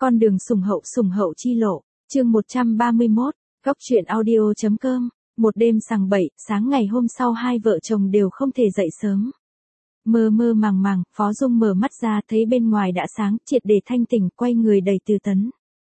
Con đường sủng hậu chi lộ, chương 131, góc truyện audio.com. Một đêm sằng bậy, sáng ngày hôm sau hai vợ chồng đều không thể dậy sớm. Mơ mơ màng màng, Phó Dung mở mắt ra thấy bên ngoài đã sáng, triệt để thanh tỉnh, quay người đẩy Từ Tấn.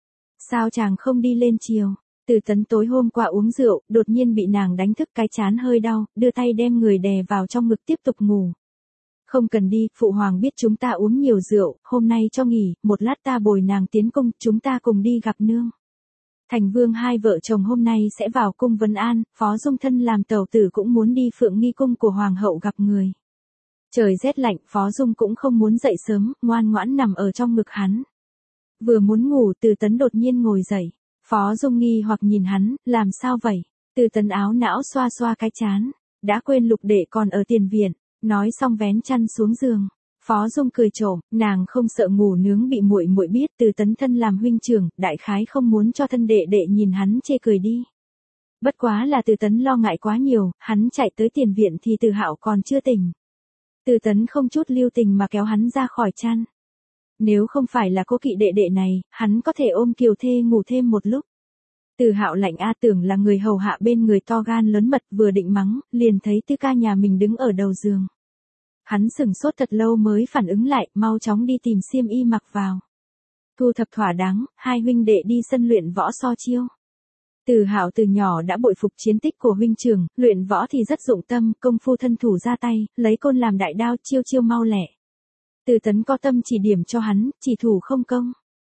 Sao chàng không đi lên chiều? Từ Tấn tối hôm qua uống rượu, đột nhiên bị nàng đánh thức, cái trán hơi đau, đưa tay đem người đè vào trong ngực tiếp tục ngủ. Không cần đi, phụ hoàng biết chúng ta uống nhiều rượu, hôm nay cho nghỉ, một lát ta bồi nàng tiến cung, chúng ta cùng đi gặp nương. Thành Vương hai vợ chồng hôm nay sẽ vào cung vấn an, Phó Dung thân làm tẩu tử cũng muốn đi Phượng Nghi cung của hoàng hậu gặp người. Trời rét lạnh, Phó Dung cũng không muốn dậy sớm, ngoan ngoãn nằm ở trong ngực hắn. Vừa muốn ngủ, Từ Tấn đột nhiên ngồi dậy. Phó Dung nghi hoặc nhìn hắn, làm sao vậy? Từ Tấn áo não xoa xoa cái trán, đã quên Lục đệ còn ở tiền viện. Nói xong vén chăn xuống giường. Phó Dung cười trộm, nàng không sợ ngủ nướng bị muội muội biết, Từ Tấn thân làm huynh trưởng, đại khái không muốn cho thân đệ đệ nhìn hắn chê cười đi. Bất quá là Từ Tấn lo ngại quá nhiều, hắn chạy tới tiền viện thì Từ Hạo còn chưa tỉnh. Từ Tấn không chút lưu tình mà kéo hắn ra khỏi chăn. Nếu không phải là cố kỵ đệ đệ này, hắn có thể ôm Kiều Thê ngủ thêm một lúc. Từ Hạo lạnh tưởng là người hầu hạ bên người to gan lớn mật, vừa định mắng, liền thấy Tư ca nhà mình đứng ở đầu giường. Hắn sửng sốt thật lâu mới phản ứng lại, mau chóng đi tìm xiêm y mặc vào. Thu thập thỏa đáng, hai huynh đệ đi sân luyện võ so chiêu. Từ Hạo từ nhỏ đã bội phục chiến tích của huynh trưởng, luyện võ thì rất dụng tâm, công phu thân thủ ra tay, lấy côn làm đại đao, chiêu chiêu mau lẹ. Từ Tấn có tâm chỉ điểm cho hắn, chỉ thủ không công.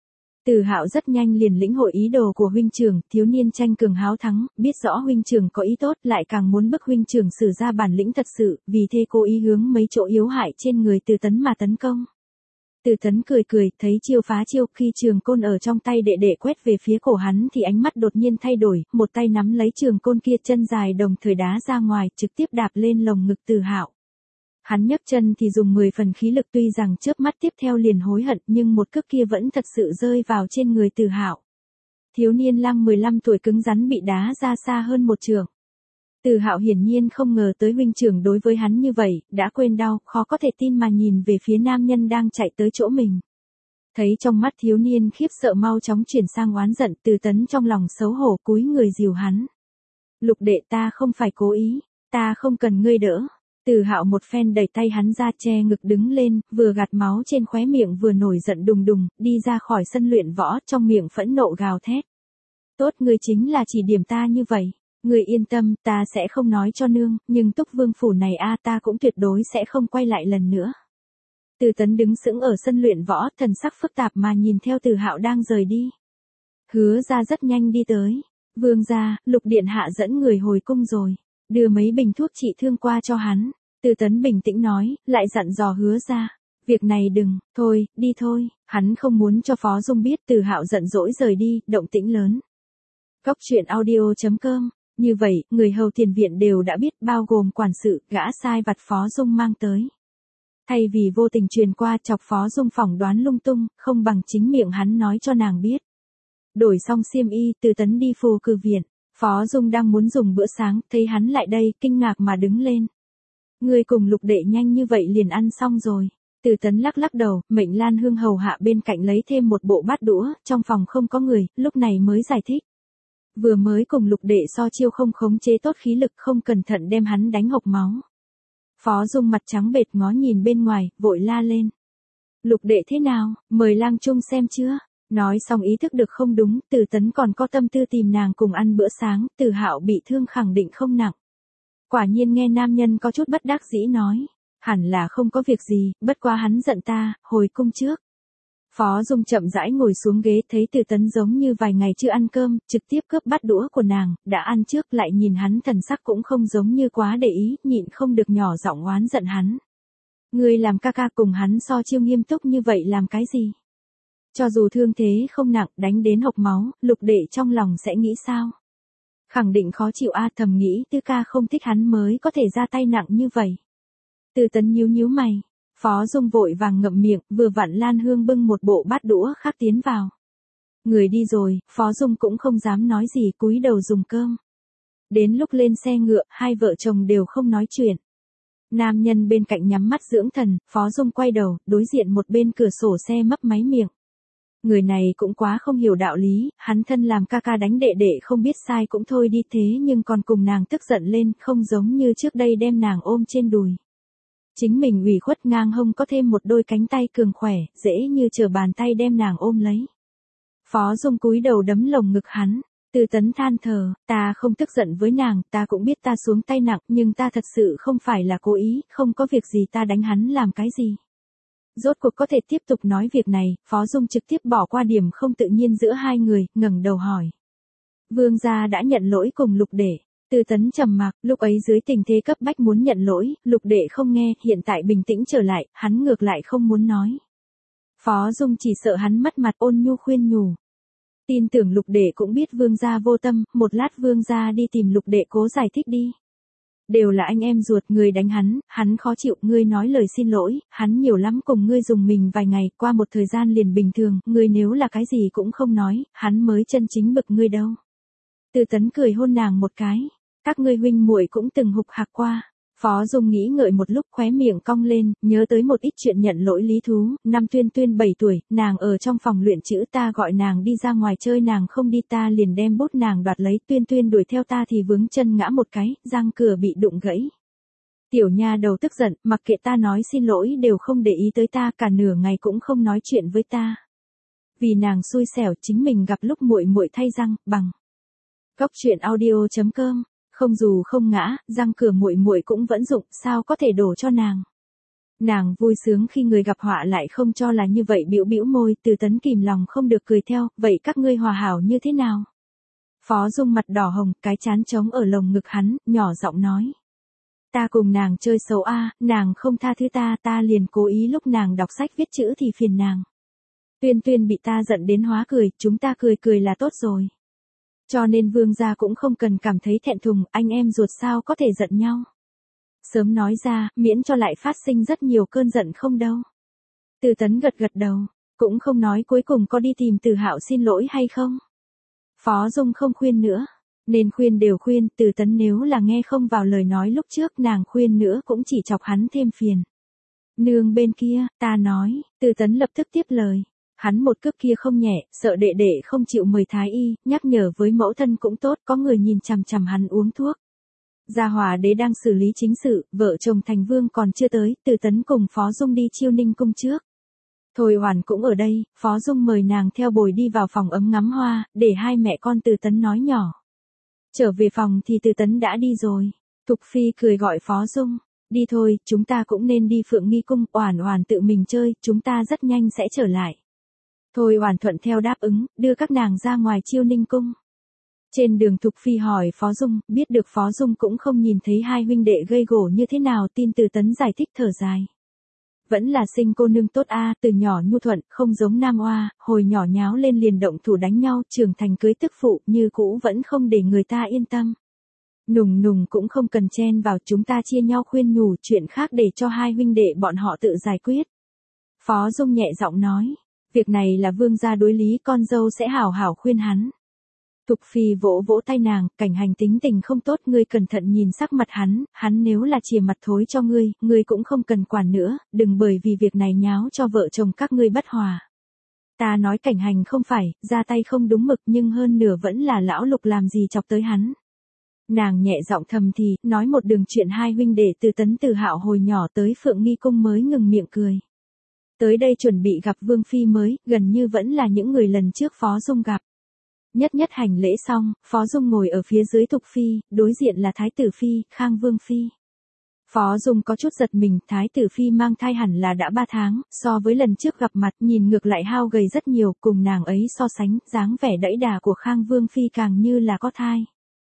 Từ Hạo rất nhanh liền lĩnh hội ý đồ của huynh trưởng, thiếu niên tranh cường háo thắng, biết rõ huynh trưởng có ý tốt, lại càng muốn bức huynh trưởng sử ra bản lĩnh thật sự, vì thế cố ý hướng mấy chỗ yếu hại trên người Từ Tấn mà tấn công. Từ Tấn cười cười, thấy chiêu phá chiêu, khi trường côn ở trong tay đệ đệ quét về phía cổ hắn thì ánh mắt đột nhiên thay đổi, một tay nắm lấy trường côn kia, chân dài đồng thời đá ra ngoài, trực tiếp đạp lên lồng ngực Từ Hạo. Hắn nhấc chân thì dùng 10 phần khí lực, tuy rằng chớp mắt tiếp theo liền hối hận, nhưng một cước kia vẫn thật sự rơi vào trên người Từ Hạo. Thiếu niên lang 15 tuổi cứng rắn bị đá ra xa hơn một trượng. Từ Hạo hiển nhiên không ngờ tới huynh trưởng đối với hắn như vậy, đã quên đau, khó có thể tin mà nhìn về phía nam nhân đang chạy tới chỗ mình. Thấy trong mắt thiếu niên khiếp sợ mau chóng chuyển sang oán giận, Từ Tấn trong lòng xấu hổ cúi người dìu hắn. Lục đệ, ta không phải cố ý, ta không cần ngươi đỡ. Từ Hạo một phen đẩy tay hắn ra, che ngực đứng lên, vừa gạt máu trên khóe miệng vừa nổi giận đùng đùng, đi ra khỏi sân luyện võ, trong miệng phẫn nộ gào thét. Tốt, ngươi chính là chỉ điểm ta như vậy. Ngươi yên tâm, ta sẽ không nói cho nương, nhưng Túc Vương phủ này ta cũng tuyệt đối sẽ không quay lại lần nữa. Từ Tấn đứng sững ở sân luyện võ, thần sắc phức tạp mà nhìn theo Từ Hạo đang rời đi. Hứa ra rất nhanh đi tới. Vương gia, Lục điện hạ dẫn người hồi cung rồi. Đưa mấy bình thuốc trị thương qua cho hắn. Từ Tấn bình tĩnh nói, lại dặn dò Hứa ra. Việc này đừng, thôi, đi thôi. Hắn không muốn cho Phó Dung biết. Từ Hạo giận dỗi rời đi, động tĩnh lớn. Góc truyện audio.com. Như vậy, người hầu tiền viện đều đã biết, bao gồm quản sự, gã sai vặt Phó Dung mang tới. Thay vì vô tình truyền qua, chọc Phó Dung phỏng đoán lung tung, không bằng chính miệng hắn nói cho nàng biết. Đổi xong xiêm y, Từ Tấn đi phù cử viện. Phó Dung đang muốn dùng bữa sáng, thấy hắn lại đây, kinh ngạc mà đứng lên. Ngươi cùng Lục đệ nhanh như vậy liền ăn xong rồi. Từ Tấn lắc lắc đầu, mệnh Lan Hương hầu hạ bên cạnh lấy thêm một bộ bát đũa, trong phòng không có người, lúc này mới giải thích. Vừa mới cùng Lục đệ so chiêu không khống chế tốt khí lực, không cẩn thận đem hắn đánh hộc máu. Phó Dung mặt trắng bệch ngó nhìn bên ngoài, vội la lên. Lục đệ thế nào, mời lang trung xem chưa? Nói xong ý thức được không đúng, Từ Tấn còn có tâm tư tìm nàng cùng ăn bữa sáng, Từ Hạo bị thương khẳng định không nặng. Quả nhiên nghe nam nhân có chút bất đắc dĩ nói. Hẳn là không có việc gì, bất quá hắn giận ta, hồi cung trước. Phó Dung chậm rãi ngồi xuống ghế, thấy Từ Tấn giống như vài ngày chưa ăn cơm, trực tiếp cướp bát đũa của nàng, đã ăn trước, lại nhìn hắn thần sắc cũng không giống như quá để ý, nhịn không được nhỏ giọng oán giận hắn. Ngươi làm ca ca cùng hắn so chiêu nghiêm túc như vậy làm cái gì? Cho dù thương thế không nặng, đánh đến hộc máu, Lục đệ trong lòng sẽ nghĩ sao? Khẳng định khó chịu thầm nghĩ Tư ca không thích hắn mới có thể ra tay nặng như vậy. Từ Tấn nhíu nhíu mày. Phó Dung vội vàng ngậm miệng, vừa vặn Lan Hương bưng một bộ bát đũa khác tiến vào. Người đi rồi, Phó Dung cũng không dám nói gì, cúi đầu dùng cơm. Đến lúc lên xe ngựa, hai vợ chồng đều không nói chuyện. Nam nhân bên cạnh nhắm mắt dưỡng thần, Phó Dung quay đầu, đối diện một bên cửa sổ xe mấp máy miệng. Người này cũng quá không hiểu đạo lý, hắn thân làm ca ca đánh đệ đệ không biết sai cũng thôi đi thế nhưng còn cùng nàng tức giận lên, không giống như trước đây đem nàng ôm trên đùi. Chính mình ủy khuất ngang hông có thêm một đôi cánh tay cường khỏe, dễ như trở bàn tay đem nàng ôm lấy. Phó Dung cúi đầu đấm lồng ngực hắn. Từ Tấn than thở, ta không tức giận với nàng, ta cũng biết ta xuống tay nặng, nhưng ta thật sự không phải là cố ý, không có việc gì ta đánh hắn làm cái gì. Rốt cuộc có thể tiếp tục nói việc này, Phó Dung trực tiếp bỏ qua điểm không tự nhiên giữa hai người, ngẩng đầu hỏi. Vương gia đã nhận lỗi cùng Lục Đệ. Từ Tấn trầm mặc, lúc ấy dưới tình thế cấp bách muốn nhận lỗi, Lục Đệ không nghe, hiện tại bình tĩnh trở lại, hắn ngược lại không muốn nói. Phó Dung chỉ sợ hắn mất mặt, ôn nhu khuyên nhủ. Tin tưởng Lục Đệ cũng biết Vương gia vô tâm, một lát Vương gia đi tìm Lục Đệ cố giải thích đi. Đều là anh em ruột, người đánh hắn khó chịu, ngươi nói lời xin lỗi, hắn nhiều lắm cùng ngươi dùng mình vài ngày, qua một thời gian liền bình thường, ngươi nếu là cái gì cũng không nói, hắn mới chân chính bực ngươi đâu. Từ Tấn cười hôn nàng một cái, các ngươi huynh muội cũng từng hục hạc qua. Phó Dung nghĩ ngợi một lúc khóe miệng cong lên, nhớ tới một ít chuyện nhận lỗi lý thú, năm Tuyên Tuyên 7 tuổi, nàng ở trong phòng luyện chữ ta gọi nàng đi ra ngoài chơi nàng không đi ta liền đem bút nàng đoạt lấy Tuyên Tuyên đuổi theo ta thì vướng chân ngã một cái, răng cửa bị đụng gãy. Tiểu nha đầu tức giận, mặc kệ ta nói xin lỗi đều không để ý tới ta cả nửa ngày cũng không nói chuyện với ta. Vì nàng xui xẻo chính mình gặp lúc muội muội thay răng, bằng. Góc truyện audio.com Không dù không ngã, răng cửa muội muội cũng vẫn dụng, sao có thể đổ cho nàng. Nàng vui sướng khi người gặp họa lại không cho là như vậy bĩu bĩu môi, Từ Tấn kìm lòng không được cười theo, vậy các ngươi hòa hảo như thế nào? Phó Dung mặt đỏ hồng, cái chán trống ở lồng ngực hắn, nhỏ giọng nói. Ta cùng nàng chơi xấu nàng không tha thứ ta liền cố ý lúc nàng đọc sách viết chữ thì phiền nàng. Tuyên Tuyên bị ta giận đến hóa cười, chúng ta cười là tốt rồi. Cho nên Vương gia cũng không cần cảm thấy thẹn thùng, anh em ruột sao có thể giận nhau. Sớm nói ra, miễn cho lại phát sinh rất nhiều cơn giận không đâu. Từ Tấn gật đầu, cũng không nói cuối cùng có đi tìm Từ Hạo xin lỗi hay không. Phó Dung không khuyên nữa, nên khuyên đều khuyên, Từ Tấn nếu là nghe không vào lời nói lúc trước nàng khuyên nữa cũng chỉ chọc hắn thêm phiền. Nương bên kia, ta nói, Từ Tấn lập tức tiếp lời. Hắn một cước kia không nhẹ, sợ đệ đệ không chịu mời thái y, nhắc nhở với mẫu thân cũng tốt, có người nhìn chằm chằm hắn uống thuốc. Gia Hòa đế đang xử lý chính sự, vợ chồng Thành Vương còn chưa tới, Từ Tấn cùng Phó Dung đi Chiêu Ninh cung trước. Thôi Hoàn cũng ở đây, Phó Dung mời nàng theo bồi đi vào phòng ấm ngắm hoa, để hai mẹ con Từ Tấn nói nhỏ. Trở về phòng thì Từ Tấn đã đi rồi. Thục Phi cười gọi Phó Dung, đi thôi, chúng ta cũng nên đi Phượng Nghi cung, Oản Oản tự mình chơi, chúng ta rất nhanh sẽ trở lại. Thôi Oản thuận theo đáp ứng, đưa các nàng ra ngoài Chiêu Ninh cung. Trên đường Thục Phi hỏi Phó Dung, biết được Phó Dung cũng không nhìn thấy hai huynh đệ gây gổ như thế nào, tin Từ Tấn giải thích thở dài. Vẫn là sinh cô nương tốt từ nhỏ nhu thuận, không giống nam oa, hồi nhỏ nháo lên liền động thủ đánh nhau, trưởng thành cưới tức phụ, như cũ vẫn không để người ta yên tâm. Nùng Nùng cũng không cần chen vào, chúng ta chia nhau khuyên nhủ, chuyện khác để cho hai huynh đệ bọn họ tự giải quyết. Phó Dung nhẹ giọng nói. Việc này là Vương gia đối lý, con dâu sẽ hảo hảo khuyên hắn. Thục Phi vỗ vỗ tay nàng, Cảnh Hành tính tình không tốt, ngươi cẩn thận nhìn sắc mặt hắn nếu là chìa mặt thối cho ngươi cũng không cần quản nữa, đừng bởi vì việc này nháo cho vợ chồng các ngươi bất hòa. Ta nói Cảnh Hành không phải, ra tay không đúng mực nhưng hơn nửa vẫn là lão Lục làm gì chọc tới hắn. Nàng nhẹ giọng thầm thì, nói một đường chuyện hai huynh đệ Từ Tấn Từ Hạo hồi nhỏ tới Phượng Nghi cung mới ngừng miệng cười. Tới đây chuẩn bị gặp Vương Phi mới, gần như vẫn là những người lần trước Phó Dung gặp. Nhất hành lễ xong, Phó Dung ngồi ở phía dưới Thục Phi, đối diện là Thái tử Phi, Khang Vương Phi. Phó Dung có chút giật mình, Thái tử Phi mang thai hẳn là đã 3 tháng, so với lần trước gặp mặt nhìn ngược lại hao gầy rất nhiều, cùng nàng ấy so sánh, dáng vẻ đẫy đà của Khang Vương Phi càng như là có thai.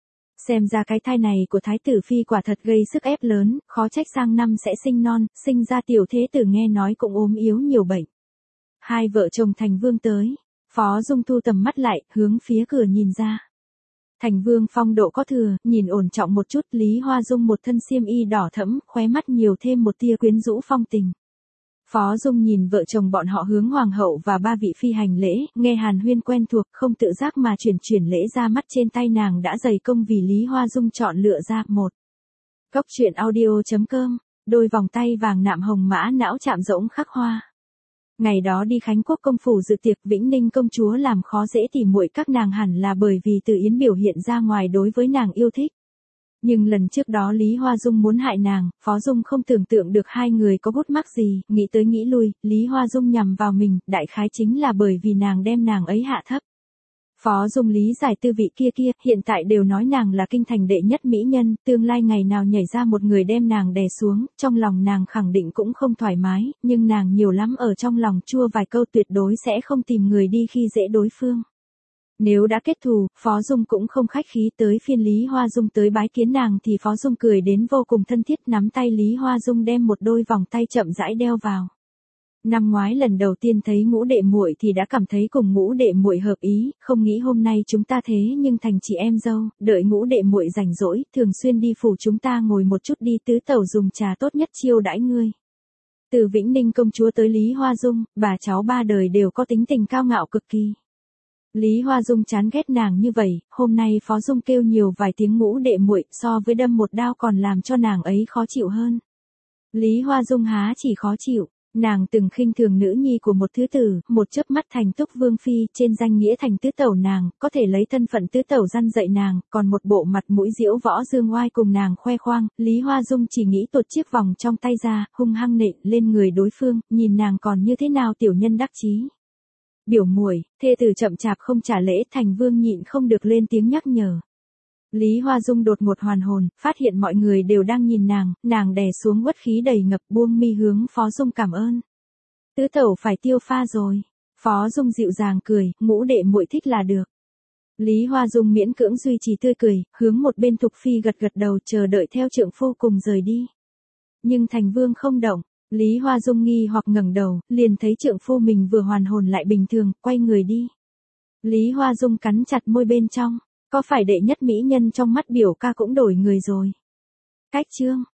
Xem ra cái thai này của Thái tử Phi quả thật gây sức ép lớn, khó trách sang năm sẽ sinh non, sinh ra tiểu thế tử nghe nói cũng ốm yếu nhiều bệnh. Hai vợ chồng Thành Vương tới, Phó Dung thu tầm mắt lại, hướng phía cửa nhìn ra. Thành Vương phong độ có thừa, nhìn ổn trọng một chút, Lý Hoa Dung một thân xiêm y đỏ thẫm, khóe mắt nhiều thêm một tia quyến rũ phong tình. Phó Dung nhìn vợ chồng bọn họ hướng hoàng hậu và 3 vị phi hành lễ, nghe hàn huyên quen thuộc, không tự giác mà chuyển lễ ra, mắt trên tay nàng đã dày công vì Lý Hoa Dung chọn lựa ra một. Góc truyện audio.com, đôi vòng tay vàng nạm hồng mã não chạm rỗng khắc hoa. Ngày đó đi Khánh Quốc công phủ dự tiệc, Vĩnh Ninh công chúa làm khó dễ tỉ muội các nàng hẳn là bởi vì Từ Yến biểu hiện ra ngoài đối với nàng yêu thích. Nhưng lần trước đó Lý Hoa Dung muốn hại nàng, Phó Dung không tưởng tượng được hai người có bút mắc gì, nghĩ tới nghĩ lui, Lý Hoa Dung nhằm vào mình, đại khái chính là bởi vì nàng đem nàng ấy hạ thấp. Phó Dung lý giải tư vị kia, hiện tại đều nói nàng là kinh thành đệ nhất mỹ nhân, tương lai ngày nào nhảy ra một người đem nàng đè xuống, trong lòng nàng khẳng định cũng không thoải mái, nhưng nàng nhiều lắm ở trong lòng chua vài câu, tuyệt đối sẽ không tìm người đi khi dễ đối phương. Nếu đã kết thù, Phó Dung cũng không khách khí, tới phiên Lý Hoa Dung tới bái kiến nàng thì Phó Dung cười đến vô cùng thân thiết, nắm tay Lý Hoa Dung đem một đôi vòng tay chậm rãi đeo vào. Năm ngoái lần đầu tiên thấy Ngũ đệ muội thì đã cảm thấy cùng Ngũ đệ muội hợp ý, không nghĩ hôm nay chúng ta thế nhưng thành chị em dâu, đợi Ngũ đệ muội rảnh rỗi, thường xuyên đi phủ chúng ta ngồi một chút đi, tứ tẩu dùng trà tốt nhất chiêu đãi ngươi. Từ Vĩnh Ninh công chúa tới Lý Hoa Dung, bà cháu ba đời đều có tính tình cao ngạo cực kỳ. Lý Hoa Dung chán ghét nàng như vậy, hôm nay Phó Dung kêu nhiều vài tiếng Ngũ đệ muội, so với đâm một đao còn làm cho nàng ấy khó chịu hơn. Lý Hoa Dung há chỉ khó chịu, nàng từng khinh thường nữ nhi của một thứ tử, một chớp mắt thành túc vương phi, trên danh nghĩa thành tứ tẩu nàng, có thể lấy thân phận tứ tẩu răn dạy nàng, còn một bộ mặt mũi diễu võ dương oai cùng nàng khoe khoang, Lý Hoa Dung chỉ nghĩ tuột chiếc vòng trong tay ra, hung hăng nện lên người đối phương, nhìn nàng còn như thế nào tiểu nhân đắc chí. Biểu muội, thê tử chậm chạp không trả lễ, Thành Vương nhịn không được lên tiếng nhắc nhở. Lý Hoa Dung đột ngột hoàn hồn, phát hiện mọi người đều đang nhìn nàng đè xuống uất khí đầy ngập, buông mi hướng Phó Dung cảm ơn. Tứ tẩu phải tiêu pha rồi. Phó Dung dịu dàng cười, Ngũ đệ muội thích là được. Lý Hoa Dung miễn cưỡng duy trì tươi cười, hướng một bên Thục Phi gật gật đầu, chờ đợi theo trượng phu cùng rời đi. Nhưng Thành Vương không động. Lý Hoa Dung nghi hoặc ngẩng đầu, liền thấy trượng phu mình vừa hoàn hồn lại bình thường, quay người đi. Lý Hoa Dung cắn chặt môi bên trong, có phải đệ nhất mỹ nhân trong mắt biểu ca cũng đổi người rồi. Cách chương